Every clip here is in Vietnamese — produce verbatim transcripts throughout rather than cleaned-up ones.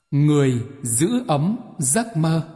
Người giữ ấm giấc mơ.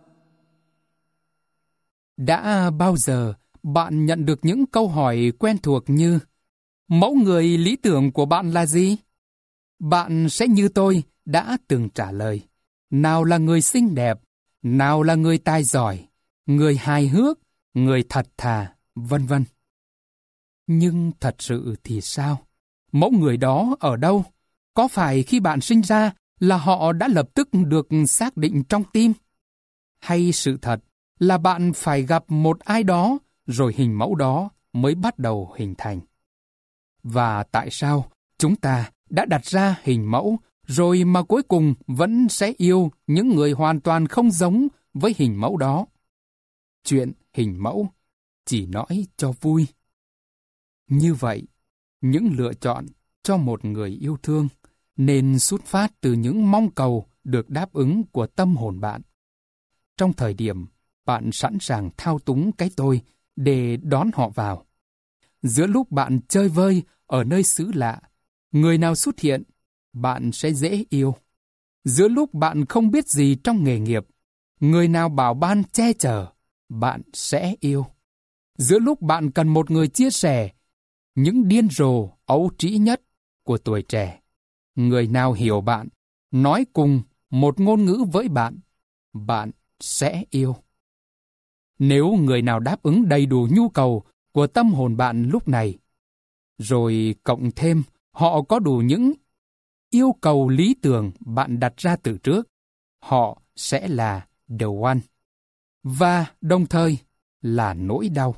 Đã bao giờ bạn nhận được những câu hỏi quen thuộc như: mẫu người lý tưởng của bạn là gì? Bạn sẽ như tôi đã từng trả lời: nào là người xinh đẹp, nào là người tài giỏi, người hài hước, người thật thà, vân vân. Nhưng thật sự thì sao? Mẫu người đó ở đâu? Có phải khi bạn sinh ra là họ đã lập tức được xác định trong tim? Hay sự thật là bạn phải gặp một ai đó rồi hình mẫu đó mới bắt đầu hình thành? Và tại sao chúng ta đã đặt ra hình mẫu rồi mà cuối cùng vẫn sẽ yêu những người hoàn toàn không giống với hình mẫu đó? Chuyện hình mẫu chỉ nói cho vui. Như vậy, những lựa chọn cho một người yêu thương nên xuất phát từ những mong cầu được đáp ứng của tâm hồn bạn. Trong thời điểm bạn sẵn sàng thao túng cái tôi để đón họ vào. Giữa lúc bạn chơi vơi ở nơi xứ lạ, người nào xuất hiện, bạn sẽ dễ yêu. Giữa lúc bạn không biết gì trong nghề nghiệp, người nào bảo ban che chở, bạn sẽ yêu. Giữa lúc bạn cần một người chia sẻ những điên rồ ấu trĩ nhất của tuổi trẻ, người nào hiểu bạn, nói cùng một ngôn ngữ với bạn, bạn sẽ yêu. Nếu người nào đáp ứng đầy đủ nhu cầu của tâm hồn bạn lúc này, rồi cộng thêm họ có đủ những yêu cầu lý tưởng bạn đặt ra từ trước, họ sẽ là the one, và đồng thời là nỗi đau.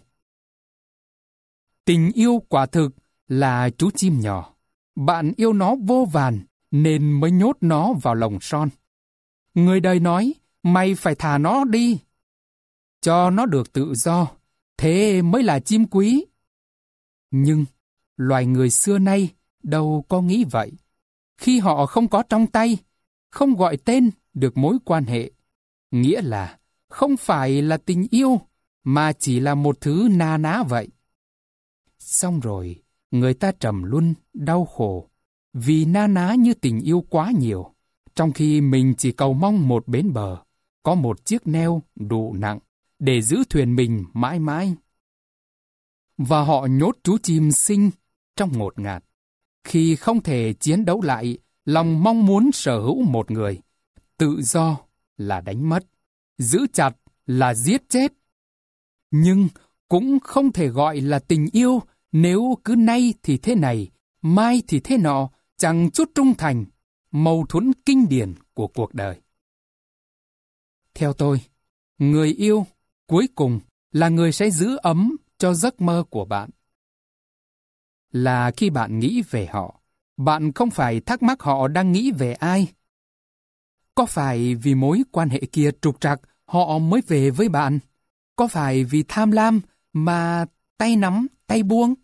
Tình yêu quả thực là chú chim nhỏ. Bạn yêu nó vô vàn nên mới nhốt nó vào lồng son. Người đời nói, mày phải thả nó đi, cho nó được tự do, thế mới là chim quý. Nhưng loài người xưa nay đâu có nghĩ vậy. Khi họ không có trong tay, không gọi tên được mối quan hệ, nghĩa là không phải là tình yêu, mà chỉ là một thứ na ná vậy. Xong rồi, người ta trầm luân, đau khổ, vì na ná như tình yêu quá nhiều, trong khi mình chỉ cầu mong một bến bờ, có một chiếc neo đủ nặng để giữ thuyền mình mãi mãi. Và họ nhốt chú chim sinh trong ngột ngạt. Khi không thể chiến đấu lại lòng mong muốn sở hữu một người, tự do là đánh mất, giữ chặt là giết chết. Nhưng cũng không thể gọi là tình yêu nếu cứ nay thì thế này, mai thì thế nọ, chẳng chút trung thành, mâu thuẫn kinh điển của cuộc đời. Theo tôi, người yêu cuối cùng là người sẽ giữ ấm cho giấc mơ của bạn. Là khi bạn nghĩ về họ, bạn không phải thắc mắc họ đang nghĩ về ai. Có phải vì mối quan hệ kia trục trặc họ mới về với bạn? Có phải vì tham lam mà tay nắm tay buông?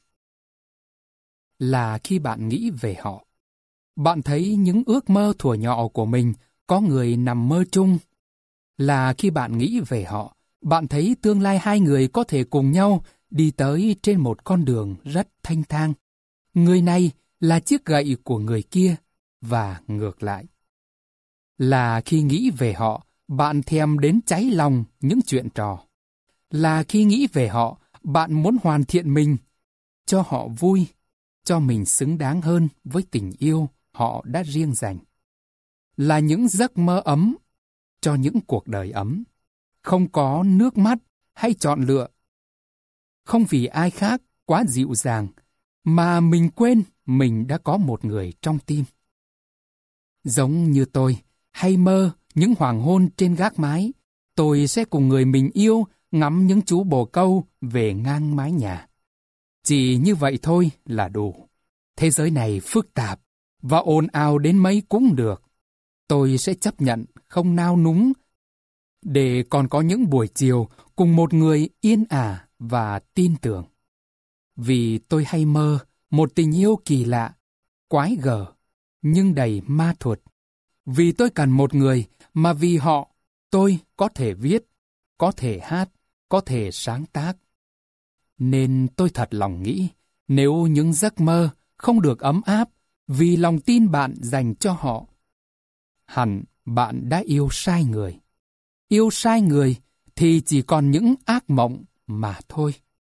Là khi bạn nghĩ về họ, bạn thấy những ước mơ thuở nhỏ của mình có người nằm mơ chung. Là khi bạn nghĩ về họ, bạn thấy tương lai hai người có thể cùng nhau đi tới trên một con đường rất thanh thang. Người này là chiếc gậy của người kia và ngược lại. Là khi nghĩ về họ, bạn thèm đến cháy lòng những chuyện trò. Là khi nghĩ về họ, bạn muốn hoàn thiện mình, cho họ vui, cho mình xứng đáng hơn với tình yêu họ đã riêng dành. Là những giấc mơ ấm, cho những cuộc đời ấm, không có nước mắt hay chọn lựa. Không vì ai khác quá dịu dàng, mà mình quên mình đã có một người trong tim. Giống như tôi, hay mơ những hoàng hôn trên gác mái, tôi sẽ cùng người mình yêu ngắm những chú bồ câu về ngang mái nhà. Chỉ như vậy thôi là đủ. Thế giới này phức tạp và ồn ào đến mấy cũng được. Tôi sẽ chấp nhận không nao núng để còn có những buổi chiều cùng một người yên ả và tin tưởng. Vì tôi hay mơ một tình yêu kỳ lạ, quái gở, nhưng đầy ma thuật. Vì tôi cần một người mà vì họ, tôi có thể viết, có thể hát, có thể sáng tác. Nên tôi thật lòng nghĩ, nếu những giấc mơ không được ấm áp vì lòng tin bạn dành cho họ, hẳn bạn đã yêu sai người. Yêu sai người thì chỉ còn những ác mộng mà thôi.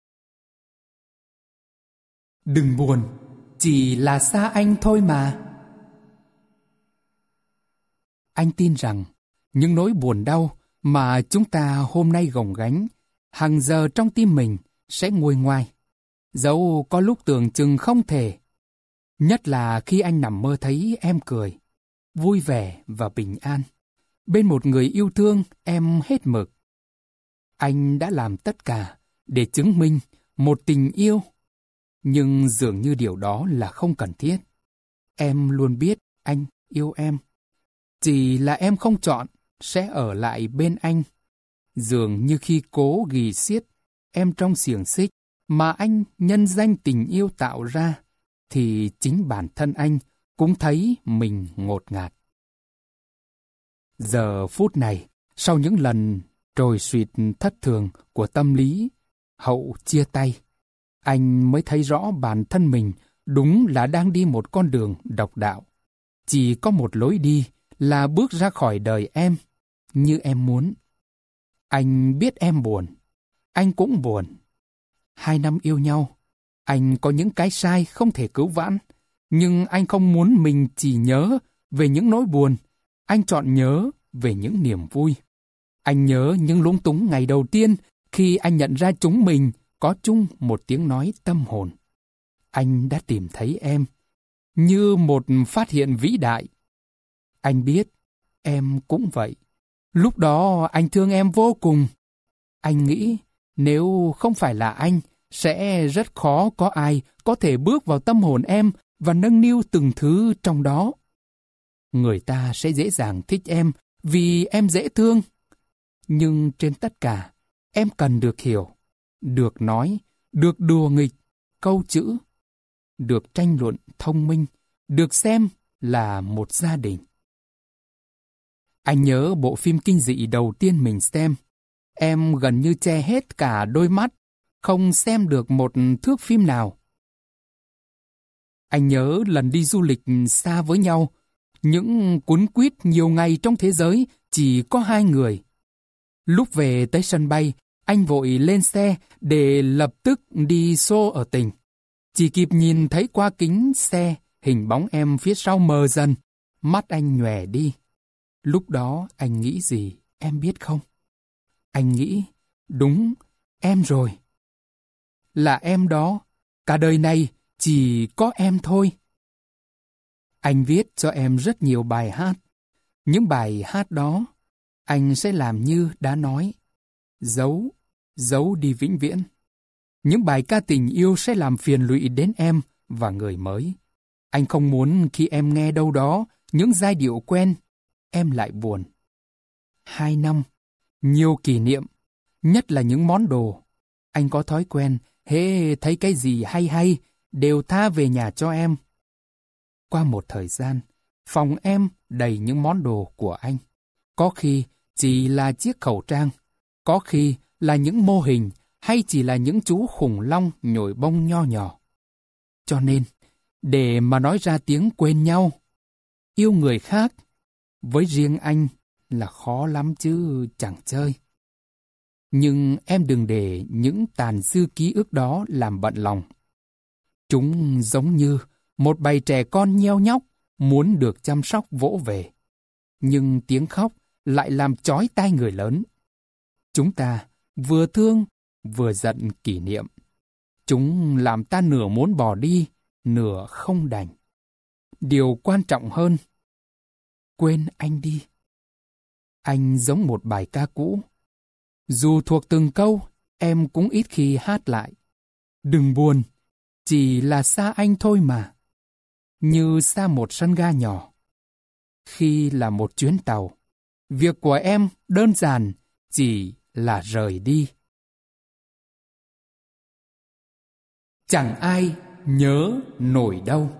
Đừng buồn, chỉ là xa anh thôi mà. Anh tin rằng những nỗi buồn đau mà chúng ta hôm nay gồng gánh hàng giờ trong tim mình sẽ nguôi ngoai, dẫu có lúc tưởng chừng không thể. Nhất là khi anh nằm mơ thấy em cười, vui vẻ và bình an, bên một người yêu thương em hết mực. Anh đã làm tất cả để chứng minh một tình yêu, nhưng dường như điều đó là không cần thiết. Em luôn biết anh yêu em. Chỉ là em không chọn sẽ ở lại bên anh. Dường như khi cố ghì xiết em trong xiềng xích mà anh nhân danh tình yêu tạo ra, thì chính bản thân anh cũng thấy mình ngột ngạt. Giờ phút này, sau những lần trồi sụt thất thường của tâm lý hậu chia tay, anh mới thấy rõ bản thân mình đúng là đang đi một con đường độc đạo. Chỉ có một lối đi là bước ra khỏi đời em, như em muốn. Anh biết em buồn, anh cũng buồn. Hai năm yêu nhau, anh có những cái sai không thể cứu vãn, nhưng anh không muốn mình chỉ nhớ về những nỗi buồn, anh chọn nhớ về những niềm vui. Anh nhớ những lúng túng ngày đầu tiên khi anh nhận ra chúng mình có chung một tiếng nói tâm hồn. Anh đã tìm thấy em, như một phát hiện vĩ đại. Anh biết, em cũng vậy. Lúc đó anh thương em vô cùng. Anh nghĩ nếu không phải là anh, sẽ rất khó có ai có thể bước vào tâm hồn em và nâng niu từng thứ trong đó. Người ta sẽ dễ dàng thích em vì em dễ thương. Nhưng trên tất cả, em cần được hiểu, được nói, được đùa nghịch, câu chữ, được tranh luận thông minh, được xem là một gia đình. Anh nhớ bộ phim kinh dị đầu tiên mình xem. Em gần như che hết cả đôi mắt, không xem được một thước phim nào. Anh nhớ lần đi du lịch xa với nhau, những cuốn quýt nhiều ngày trong thế giới chỉ có hai người. Lúc về tới sân bay, anh vội lên xe để lập tức đi xô ở tỉnh. Chỉ kịp nhìn thấy qua kính xe, hình bóng em phía sau mờ dần, mắt anh nhòe đi. Lúc đó anh nghĩ gì, em biết không? Anh nghĩ, đúng, em rồi. Là em đó, cả đời này chỉ có em thôi. Anh viết cho em rất nhiều bài hát. Những bài hát đó, anh sẽ làm như đã nói. Giấu, giấu đi vĩnh viễn. Những bài ca tình yêu sẽ làm phiền lụy đến em và người mới. Anh không muốn khi em nghe đâu đó những giai điệu quen, em lại buồn. Hai năm, nhiều kỷ niệm, nhất là những món đồ. Anh có thói quen, hễ thấy cái gì hay hay, đều tha về nhà cho em. Qua một thời gian, phòng em đầy những món đồ của anh. Có khi chỉ là chiếc khẩu trang, có khi là những mô hình, hay chỉ là những chú khủng long nhồi bông nho nhỏ. Cho nên, để mà nói ra tiếng quên nhau, yêu người khác, với riêng anh là khó lắm chứ chẳng chơi. Nhưng em đừng để những tàn dư ký ức đó làm bận lòng. Chúng giống như một bầy trẻ con nheo nhóc muốn được chăm sóc vỗ về. Nhưng tiếng khóc lại làm chói tai người lớn. Chúng ta vừa thương vừa giận kỷ niệm. Chúng làm ta nửa muốn bỏ đi, nửa không đành. Điều quan trọng hơn, quên anh đi. Anh giống một bài ca cũ. Dù thuộc từng câu, em cũng ít khi hát lại. Đừng buồn, chỉ là xa anh thôi mà. Như xa một sân ga nhỏ. Khi là một chuyến tàu, việc của em đơn giản chỉ là rời đi. Chẳng ai nhớ nổi đâu.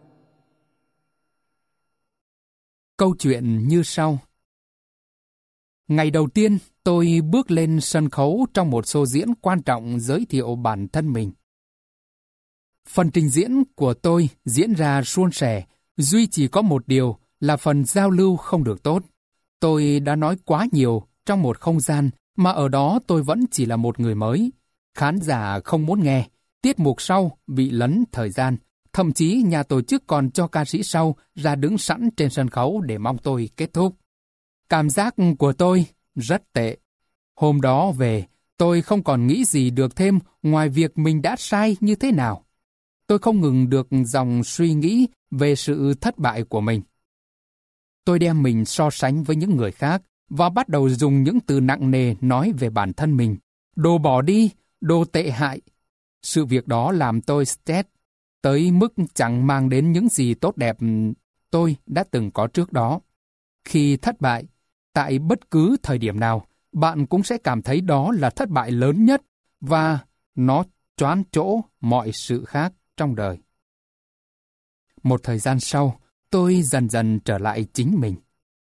Câu chuyện như sau. Ngày đầu tiên, tôi bước lên sân khấu trong một show diễn quan trọng giới thiệu bản thân mình. Phần trình diễn của tôi diễn ra suôn sẻ, duy chỉ có một điều là phần giao lưu không được tốt. Tôi đã nói quá nhiều trong một không gian mà ở đó tôi vẫn chỉ là một người mới. Khán giả không muốn nghe, tiết mục sau bị lấn thời gian. Thậm chí nhà tổ chức còn cho ca sĩ sau ra đứng sẵn trên sân khấu để mong tôi kết thúc. Cảm giác của tôi rất tệ. Hôm đó về, tôi không còn nghĩ gì được thêm ngoài việc mình đã sai như thế nào. Tôi không ngừng được dòng suy nghĩ về sự thất bại của mình. Tôi đem mình so sánh với những người khác và bắt đầu dùng những từ nặng nề nói về bản thân mình. Đồ bỏ đi, đồ tệ hại. Sự việc đó làm tôi stress tới mức chẳng mang đến những gì tốt đẹp tôi đã từng có trước đó. Khi thất bại, tại bất cứ thời điểm nào, bạn cũng sẽ cảm thấy đó là thất bại lớn nhất và nó choán chỗ mọi sự khác trong đời. Một thời gian sau, tôi dần dần trở lại chính mình.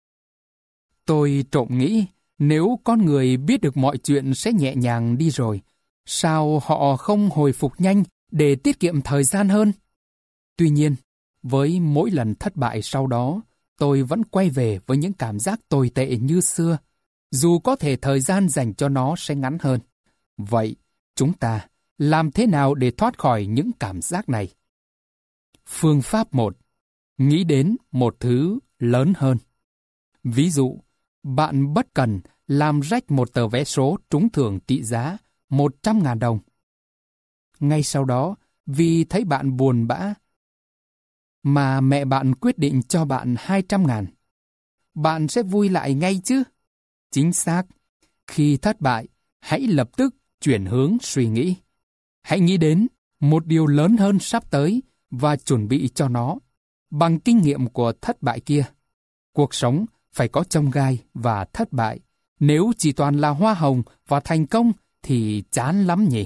Tôi trộm nghĩ, nếu con người biết được mọi chuyện sẽ nhẹ nhàng đi rồi, sao họ không hồi phục nhanh để tiết kiệm thời gian hơn? Tuy nhiên, với mỗi lần thất bại sau đó, tôi vẫn quay về với những cảm giác tồi tệ như xưa, dù có thể thời gian dành cho nó sẽ ngắn hơn. Vậy, chúng ta làm thế nào để thoát khỏi những cảm giác này? Phương pháp một. Nghĩ đến một thứ lớn hơn. Ví dụ, bạn bất cần làm rách một tờ vé số trúng thưởng trị giá một trăm nghìn đồng. Ngay sau đó, vì thấy bạn buồn bã, mà mẹ bạn quyết định cho bạn hai trăm ngàn. Bạn sẽ vui lại ngay chứ? Chính xác. Khi thất bại, hãy lập tức chuyển hướng suy nghĩ. Hãy nghĩ đến một điều lớn hơn sắp tới và chuẩn bị cho nó. Bằng kinh nghiệm của thất bại kia, cuộc sống phải có chông gai và thất bại. Nếu chỉ toàn là hoa hồng và thành công thì chán lắm nhỉ.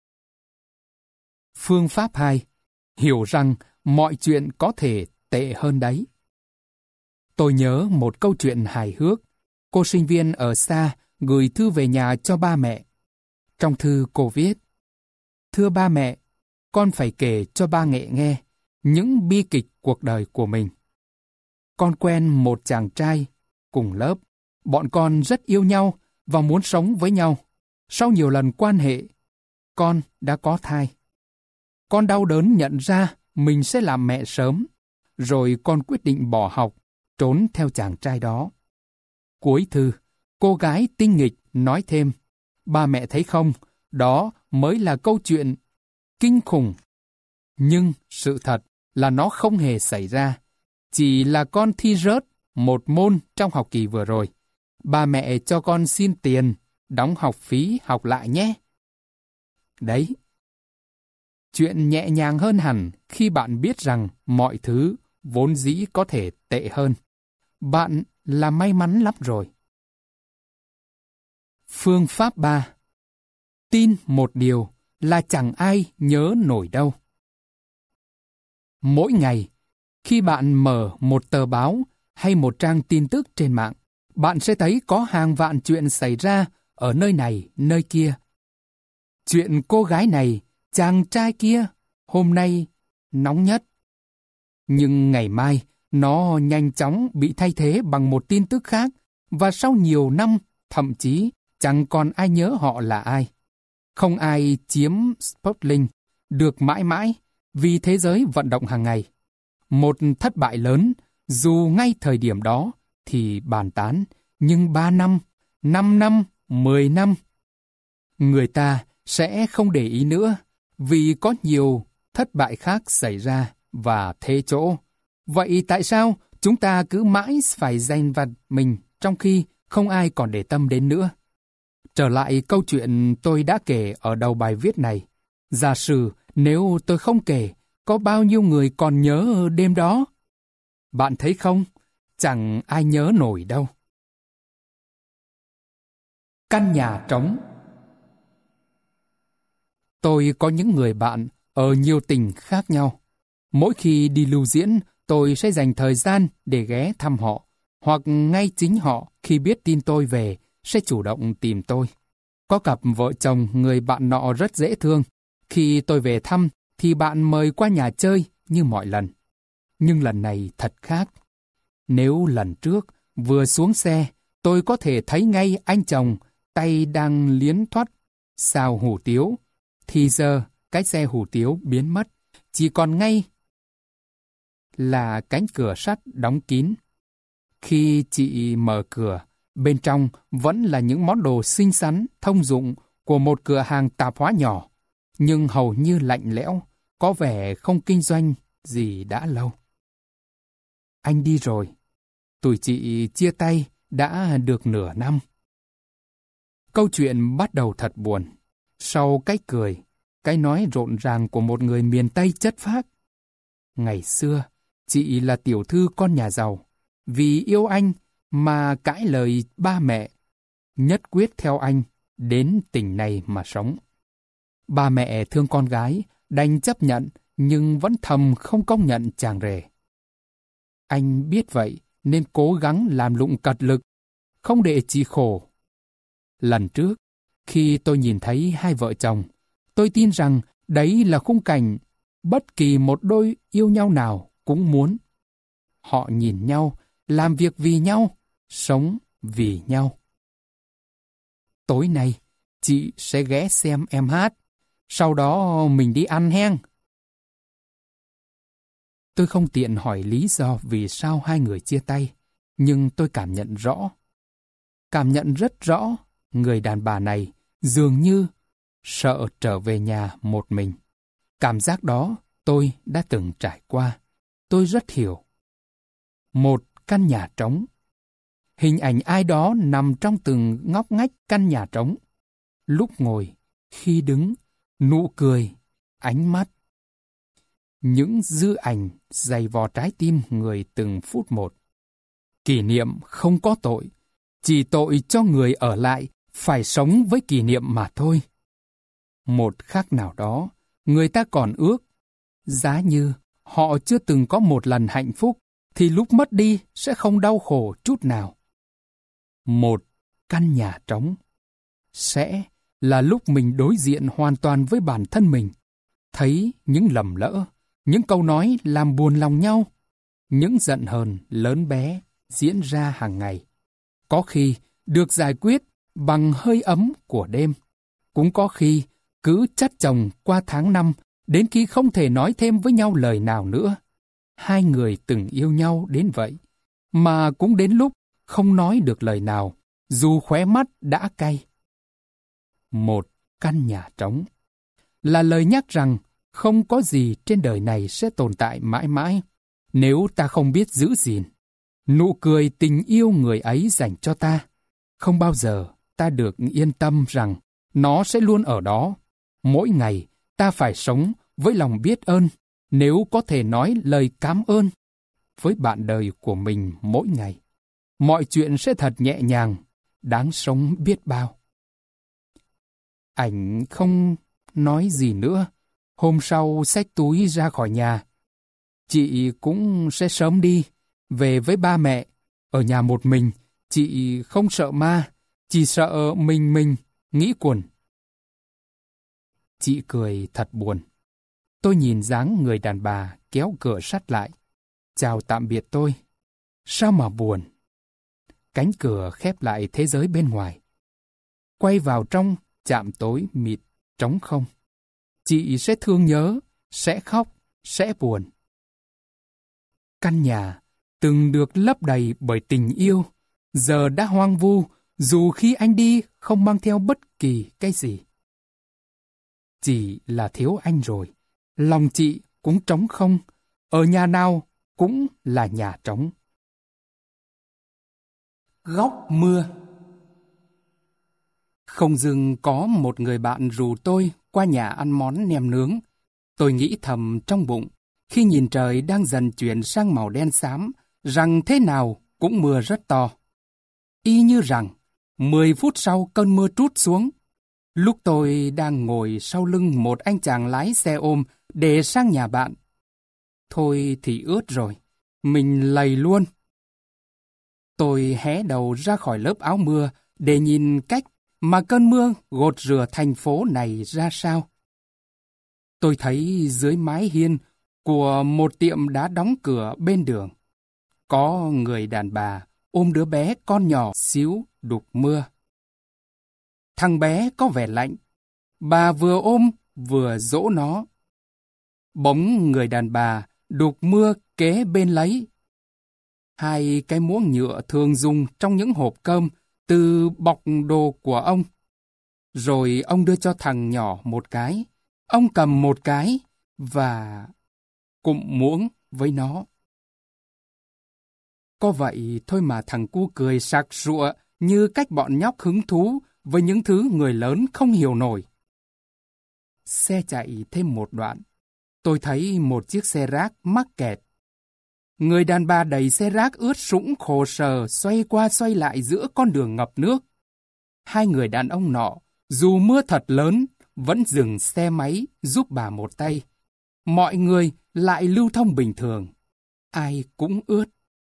Phương pháp hai. Hiểu rằng mọi chuyện có thể tệ hơn đấy. Tôi nhớ một câu chuyện hài hước. Cô sinh viên ở xa gửi thư về nhà cho ba mẹ. Trong thư cô viết: Thưa ba mẹ, con phải kể cho ba mẹ nghe những bi kịch cuộc đời của mình. Con quen một chàng trai cùng lớp. Bọn con rất yêu nhau và muốn sống với nhau. Sau nhiều lần quan hệ, con đã có thai. Con đau đớn nhận ra mình sẽ làm mẹ sớm, rồi con quyết định bỏ học, trốn theo chàng trai đó. Cuối thư, cô gái tinh nghịch nói thêm: Ba mẹ thấy không, đó mới là câu chuyện kinh khủng. Nhưng sự thật là nó không hề xảy ra. Chỉ là con thi rớt một môn trong học kỳ vừa rồi. Ba mẹ cho con xin tiền, đóng học phí học lại nhé. Đấy. Chuyện nhẹ nhàng hơn hẳn khi bạn biết rằng mọi thứ vốn dĩ có thể tệ hơn. Bạn là may mắn lắm rồi. Phương pháp ba. Tin một điều là chẳng ai nhớ nổi đâu. Mỗi ngày, khi bạn mở một tờ báo hay một trang tin tức trên mạng, bạn sẽ thấy có hàng vạn chuyện xảy ra ở nơi này, nơi kia. Chuyện cô gái này, chàng trai kia, hôm nay nóng nhất. Nhưng ngày mai, nó nhanh chóng bị thay thế bằng một tin tức khác, và sau nhiều năm, thậm chí chẳng còn ai nhớ họ là ai. Không ai chiếm Sputnik được mãi mãi vì thế giới vận động hàng ngày. Một thất bại lớn, dù ngay thời điểm đó thì bàn tán, nhưng ba năm, năm năm, mười năm, người ta sẽ không để ý nữa, vì có nhiều thất bại khác xảy ra và thế chỗ. Vậy tại sao chúng ta cứ mãi phải giành vặt mình trong khi không ai còn để tâm đến nữa? Trở lại câu chuyện tôi đã kể ở đầu bài viết này. Giả sử nếu tôi không kể, có bao nhiêu người còn nhớ đêm đó? Bạn thấy không? Chẳng ai nhớ nổi đâu. Căn nhà trống. Tôi có những người bạn ở nhiều tỉnh khác nhau. Mỗi khi đi lưu diễn, tôi sẽ dành thời gian để ghé thăm họ, hoặc ngay chính họ khi biết tin tôi về sẽ chủ động tìm tôi. Có cặp vợ chồng người bạn nọ rất dễ thương. Khi tôi về thăm thì bạn mời qua nhà chơi như mọi lần. Nhưng lần này thật khác. Nếu lần trước vừa xuống xe, tôi có thể thấy ngay anh chồng tay đang liến thoắt xào hủ tiếu. Thì giờ cái xe hủ tiếu biến mất, chỉ còn ngay là cánh cửa sắt đóng kín. Khi chị mở cửa, bên trong vẫn là những món đồ xinh xắn, thông dụng của một cửa hàng tạp hóa nhỏ, nhưng hầu như lạnh lẽo, có vẻ không kinh doanh gì đã lâu. Anh đi rồi. Tụi chị chia tay đã được nửa năm. Câu chuyện bắt đầu thật buồn. Sau cái cười, cái nói rộn ràng của một người miền Tây chất phác. Ngày xưa, chị là tiểu thư con nhà giàu. Vì yêu anh mà cãi lời ba mẹ, nhất quyết theo anh đến tỉnh này mà sống. Ba mẹ thương con gái, đành chấp nhận nhưng vẫn thầm không công nhận chàng rể. Anh biết vậy nên cố gắng làm lụng cật lực, không để chị khổ. Lần trước, khi tôi nhìn thấy hai vợ chồng, tôi tin rằng đấy là khung cảnh bất kỳ một đôi yêu nhau nào cũng muốn. Họ nhìn nhau, làm việc vì nhau, sống vì nhau. Tối nay, chị sẽ ghé xem em hát, sau đó mình đi ăn hen. Tôi không tiện hỏi lý do vì sao hai người chia tay, nhưng tôi cảm nhận rõ. Cảm nhận rất rõ, người đàn bà này dường như sợ trở về nhà một mình. Cảm giác đó tôi đã từng trải qua. Tôi rất hiểu. Một căn nhà trống. Hình ảnh ai đó nằm trong từng ngóc ngách căn nhà trống. Lúc ngồi, khi đứng, nụ cười, ánh mắt. Những dư ảnh dày vò trái tim người từng phút một. Kỷ niệm không có tội, chỉ tội cho người ở lại phải sống với kỷ niệm mà thôi. Một khắc nào đó, người ta còn ước, giá như họ chưa từng có một lần hạnh phúc, thì lúc mất đi sẽ không đau khổ chút nào. Một căn nhà trống sẽ là lúc mình đối diện hoàn toàn với bản thân mình, thấy những lầm lỡ, những câu nói làm buồn lòng nhau, những giận hờn lớn bé diễn ra hàng ngày. Có khi được giải quyết bằng hơi ấm của đêm, cũng có khi cứ chất chồng qua tháng năm đến khi không thể nói thêm với nhau lời nào nữa. Hai người từng yêu nhau đến vậy, mà cũng đến lúc không nói được lời nào, dù khóe mắt đã cay. Một căn nhà trống là lời nhắc rằng không có gì trên đời này sẽ tồn tại mãi mãi nếu ta không biết giữ gìn. Nụ cười tình yêu người ấy dành cho ta, không bao giờ ta được yên tâm rằng nó sẽ luôn ở đó. Mỗi ngày ta phải sống với lòng biết ơn, nếu có thể nói lời cảm ơn với bạn đời của mình mỗi ngày. Mọi chuyện sẽ thật nhẹ nhàng, đáng sống biết bao. Ảnh không nói gì nữa. Hôm sau xách túi ra khỏi nhà. Chị cũng sẽ sớm đi, về với ba mẹ. Ở nhà một mình, chị không sợ ma, chỉ sợ mình mình, nghĩ quẩn. Chị cười thật buồn. Tôi nhìn dáng người đàn bà kéo cửa sắt lại. Chào tạm biệt tôi. Sao mà buồn? Cánh cửa khép lại thế giới bên ngoài. Quay vào trong chạm tối mịt, trống không. Chị sẽ thương nhớ, sẽ khóc, sẽ buồn. Căn nhà từng được lấp đầy bởi tình yêu, giờ đã hoang vu, dù khi anh đi không mang theo bất kỳ cái gì. Chỉ là thiếu anh rồi, lòng chị cũng trống không, ở nhà nào cũng là nhà trống. Góc mưa. Không dừng có một người bạn rủ tôi qua nhà ăn món nem nướng. Tôi nghĩ thầm trong bụng, khi nhìn trời đang dần chuyển sang màu đen xám, rằng thế nào cũng mưa rất to. Y như rằng, mười phút sau cơn mưa trút xuống. Lúc tôi đang ngồi sau lưng một anh chàng lái xe ôm để sang nhà bạn. Thôi thì ướt rồi, mình lầy luôn. Tôi hé đầu ra khỏi lớp áo mưa để nhìn cách mà cơn mưa gột rửa thành phố này ra sao. Tôi thấy dưới mái hiên của một tiệm đã đóng cửa bên đường, có người đàn bà ôm đứa bé con nhỏ xíu đục mưa. Thằng bé có vẻ lạnh. Bà vừa ôm vừa dỗ nó. Bỗng người đàn bà đục mưa kế bên lấy. Hai cái muỗng nhựa thường dùng trong những hộp cơm từ bọc đồ của ông. Rồi ông đưa cho thằng nhỏ một cái. Ông cầm một cái và cụm muỗng với nó. Có vậy thôi mà thằng cu cười sặc sụa như cách bọn nhóc hứng thú với những thứ người lớn không hiểu nổi. Xe chạy thêm một đoạn. Tôi thấy một chiếc xe rác mắc kẹt. Người đàn bà đẩy xe rác ướt sũng khổ sở xoay qua xoay lại giữa con đường ngập nước. Hai người đàn ông nọ, dù mưa thật lớn, vẫn dừng xe máy giúp bà một tay. Mọi người lại lưu thông bình thường. Ai cũng ướt.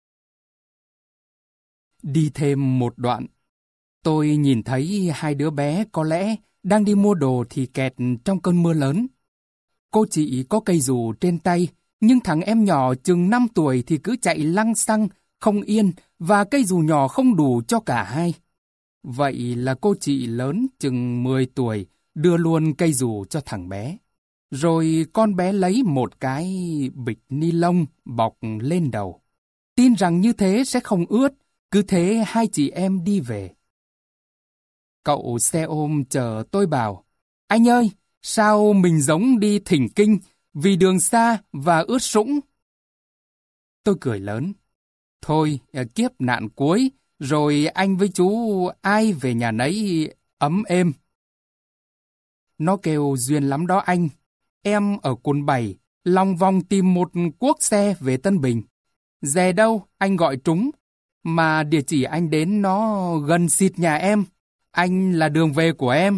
Đi thêm một đoạn, tôi nhìn thấy hai đứa bé có lẽ đang đi mua đồ thì kẹt trong cơn mưa lớn. Cô chị có cây dù trên tay, nhưng thằng em nhỏ chừng năm tuổi thì cứ chạy lăng xăng, không yên, và cây dù nhỏ không đủ cho cả hai. Vậy là cô chị lớn chừng mười tuổi đưa luôn cây dù cho thằng bé. Rồi con bé lấy một cái bịch ni lông bọc lên đầu. Tin rằng như thế sẽ không ướt, cứ thế hai chị em đi về. Cậu xe ôm chờ tôi bảo, anh ơi, sao mình giống đi thỉnh kinh vì đường xa và ướt sũng? Tôi cười lớn. Thôi, kiếp nạn cuối, rồi anh với chú ai về nhà nấy ấm êm. Nó kêu duyên lắm đó anh. Em ở quận bảy, lòng vòng tìm một cuốc xe về Tân Bình. Dè đâu, anh gọi trúng. Mà địa chỉ anh đến nó gần xịt nhà em. Anh là đường về của em.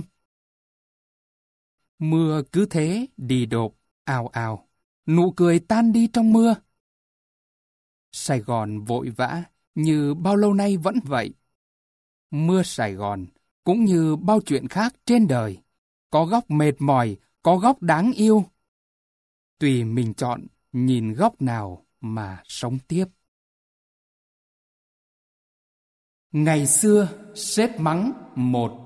Mưa cứ thế, đi đột, ào ào. Nụ cười tan đi trong mưa. Sài Gòn vội vã, như bao lâu nay vẫn vậy. Mưa Sài Gòn, cũng như bao chuyện khác trên đời. Có góc mệt mỏi, có góc đáng yêu. Tùy mình chọn, nhìn góc nào mà sống tiếp. Ngày xưa, sếp mắng một.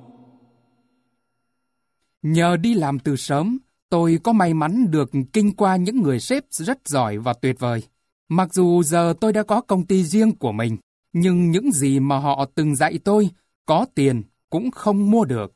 Nhờ đi làm từ sớm, tôi có may mắn được kinh qua những người sếp rất giỏi và tuyệt vời. Mặc dù giờ tôi đã có công ty riêng của mình, nhưng những gì mà họ từng dạy tôi, có tiền cũng không mua được.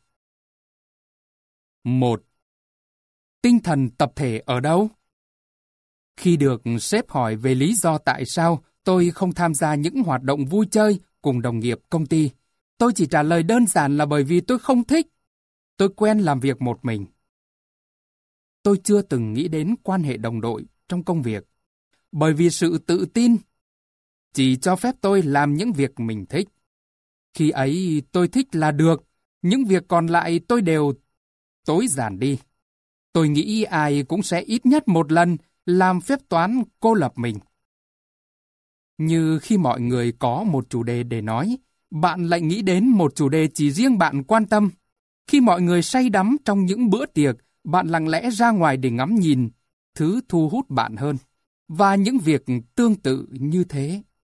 Một. Tinh thần tập thể ở đâu? Khi được sếp hỏi về lý do tại sao tôi không tham gia những hoạt động vui chơi cùng đồng nghiệp công ty, tôi chỉ trả lời đơn giản là bởi vì tôi không thích. Tôi quen làm việc một mình. Tôi chưa từng nghĩ đến quan hệ đồng đội trong công việc, bởi vì sự tự tin chỉ cho phép tôi làm những việc mình thích. Khi ấy tôi thích là được, những việc còn lại tôi đều tối giản đi. Tôi nghĩ ai cũng sẽ ít nhất một lần làm phép toán cô lập mình. Như khi mọi người có một chủ đề để nói, bạn lại nghĩ đến một chủ đề chỉ riêng bạn quan tâm. Khi mọi người say đắm trong những bữa tiệc, bạn lặng lẽ ra ngoài để ngắm nhìn thứ thu hút bạn hơn. Và những việc tương tự như thế.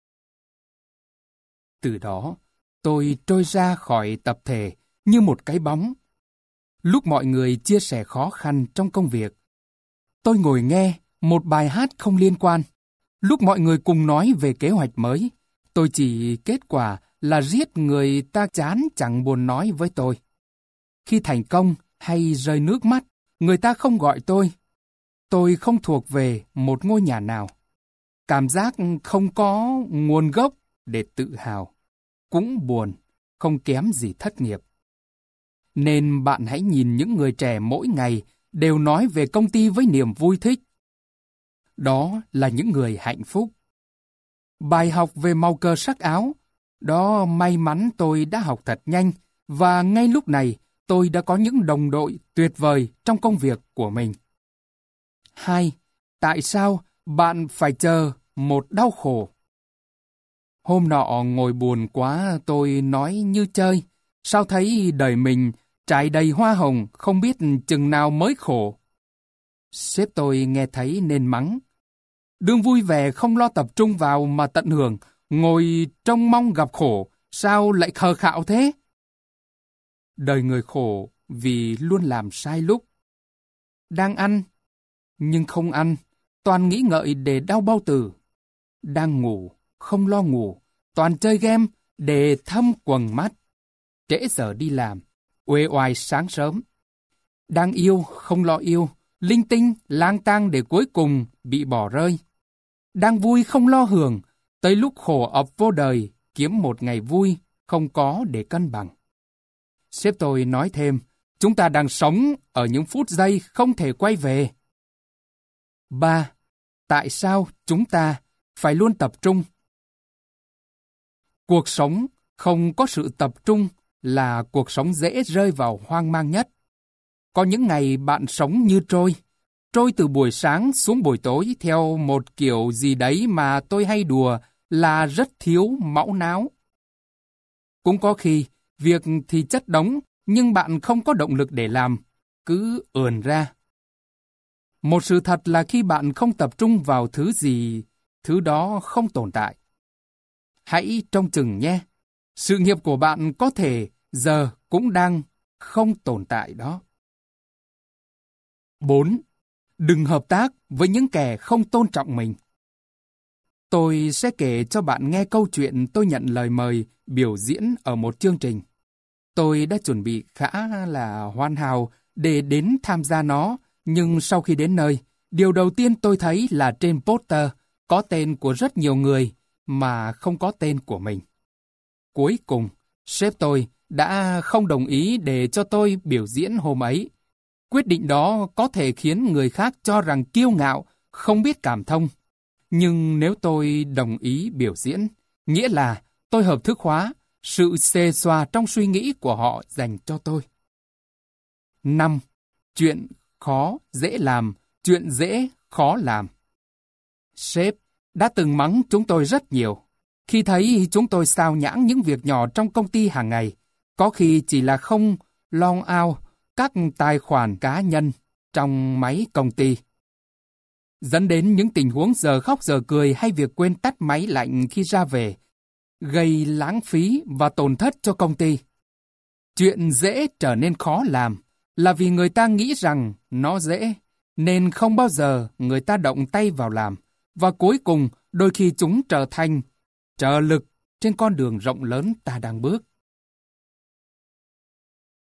Từ đó, tôi trôi ra khỏi tập thể như một cái bóng. Lúc mọi người chia sẻ khó khăn trong công việc, tôi ngồi nghe một bài hát không liên quan. Lúc mọi người cùng nói về kế hoạch mới, tôi chỉ kết quả là giết người ta chán chẳng buồn nói với tôi. Khi thành công hay rơi nước mắt, người ta không gọi tôi. Tôi không thuộc về một ngôi nhà nào. Cảm giác không có nguồn gốc để tự hào. Cũng buồn, không kém gì thất nghiệp. Nên bạn hãy nhìn những người trẻ mỗi ngày đều nói về công ty với niềm vui thích. Đó là những người hạnh phúc. Bài học về màu cờ sắc áo, đó may mắn tôi đã học thật nhanh, và ngay lúc này tôi đã có những đồng đội tuyệt vời trong công việc của mình. Hai, tại sao bạn phải chờ một đau khổ? Hôm nọ ngồi buồn quá tôi nói như chơi, sao thấy đời mình trải đầy hoa hồng không biết chừng nào mới khổ. Sếp tôi nghe thấy nên mắng. Đương vui vẻ không lo tập trung vào mà tận hưởng, ngồi trông mong gặp khổ, sao lại khờ khạo thế? Đời người khổ vì luôn làm sai lúc. Đang ăn, nhưng không ăn, toàn nghĩ ngợi để đau bao tử. Đang ngủ, không lo ngủ, toàn chơi game để thâm quầng mắt. Trễ giờ đi làm, uể oải sáng sớm. Đang yêu, không lo yêu, linh tinh, lang tang để cuối cùng bị bỏ rơi. Đang vui không lo hưởng, tới lúc khổ ập vô đời, kiếm một ngày vui, không có để cân bằng. Sếp tôi nói thêm, chúng ta đang sống ở những phút giây không thể quay về. Ba, tại sao chúng ta phải luôn tập trung? Cuộc sống không có sự tập trung là cuộc sống dễ rơi vào hoang mang nhất. Có những ngày bạn sống như trôi, trôi từ buổi sáng xuống buổi tối theo một kiểu gì đấy mà tôi hay đùa là rất thiếu mão náo. Cũng có khi, việc thì chất đống, nhưng bạn không có động lực để làm, cứ ườn ra. Một sự thật là khi bạn không tập trung vào thứ gì, thứ đó không tồn tại. Hãy trông chừng nhé, sự nghiệp của bạn có thể giờ cũng đang không tồn tại đó. bốn. Đừng hợp tác với những kẻ không tôn trọng mình. Tôi sẽ kể cho bạn nghe câu chuyện tôi nhận lời mời biểu diễn ở một chương trình. Tôi đã chuẩn bị khá là hoàn hảo để đến tham gia nó, nhưng sau khi đến nơi, điều đầu tiên tôi thấy là trên poster có tên của rất nhiều người mà không có tên của mình. Cuối cùng, sếp tôi đã không đồng ý để cho tôi biểu diễn hôm ấy. Quyết định đó có thể khiến người khác cho rằng kiêu ngạo, không biết cảm thông. Nhưng nếu tôi đồng ý biểu diễn, nghĩa là tôi hợp thức hóa sự xê xoa trong suy nghĩ của họ dành cho tôi. năm. Chuyện khó dễ làm, chuyện dễ khó làm. Sếp đã từng mắng chúng tôi rất nhiều. Khi thấy chúng tôi xao nhãng những việc nhỏ trong công ty hàng ngày, có khi chỉ là không log out các tài khoản cá nhân trong máy công ty, dẫn đến những tình huống giờ khóc giờ cười hay việc quên tắt máy lạnh khi ra về, gây lãng phí và tổn thất cho công ty. Chuyện dễ trở nên khó làm là vì người ta nghĩ rằng nó dễ, nên không bao giờ người ta động tay vào làm, và cuối cùng đôi khi chúng trở thành trợ lực trên con đường rộng lớn ta đang bước.